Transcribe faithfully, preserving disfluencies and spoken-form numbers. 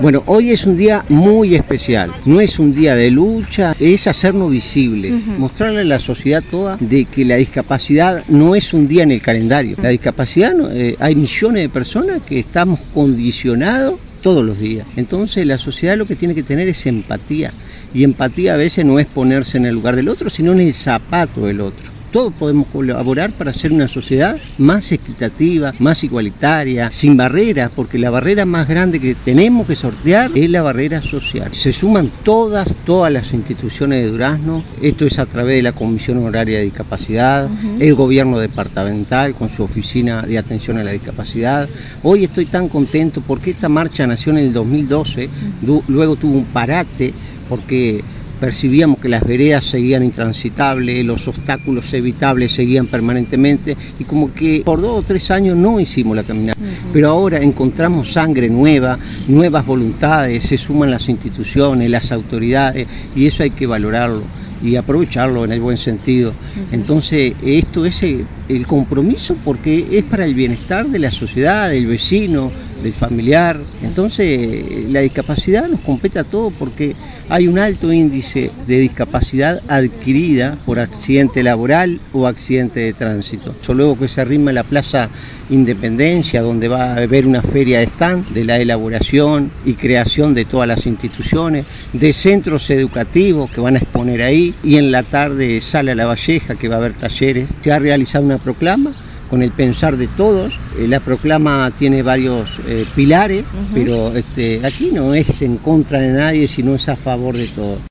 Bueno, hoy es un día muy especial, no es un día de lucha, es hacernos visibles, uh-huh. mostrarle a la sociedad toda de que la discapacidad no es un día en el calendario. La discapacidad, eh, hay millones de personas que estamos condicionados todos los días. Entonces la sociedad lo que tiene que tener es empatía. Y empatía a veces no es ponerse en el lugar del otro, sino en el zapato del otro. Todos podemos colaborar para hacer una sociedad más equitativa, más igualitaria, sin barreras, porque la barrera más grande que tenemos que sortear es la barrera social. Se suman todas, todas las instituciones de Durazno, esto es a través de la Comisión Honoraria de Discapacidad, uh-huh. el gobierno departamental con su oficina de atención a la discapacidad. Hoy estoy tan contento porque esta marcha nació en el dos mil doce, uh-huh. luego tuvo un parate porque percibíamos que las veredas seguían intransitables, los obstáculos evitables seguían permanentemente y como que por dos o tres años no hicimos la caminata. Uh-huh. Pero ahora encontramos sangre nueva, nuevas voluntades, se suman las instituciones, las autoridades y eso hay que valorarlo y aprovecharlo en el buen sentido. Uh-huh. Entonces esto es el, el compromiso porque es para el bienestar de la sociedad, del vecino, del familiar. Entonces la discapacidad nos compete a todos porque hay un alto índice de discapacidad adquirida por accidente laboral o accidente de tránsito. Yo luego que se arrima a la Plaza Independencia, donde va a haber una feria de stand de la elaboración y creación de todas las instituciones, de centros educativos que van a exponer ahí, y en la tarde Sala La Valleja, que va a haber talleres. Se ha realizado una proclama con el pensar de todos. Eh, la proclama tiene varios eh, pilares, uh-huh. pero este, aquí no es en contra de nadie, sino es a favor de todos.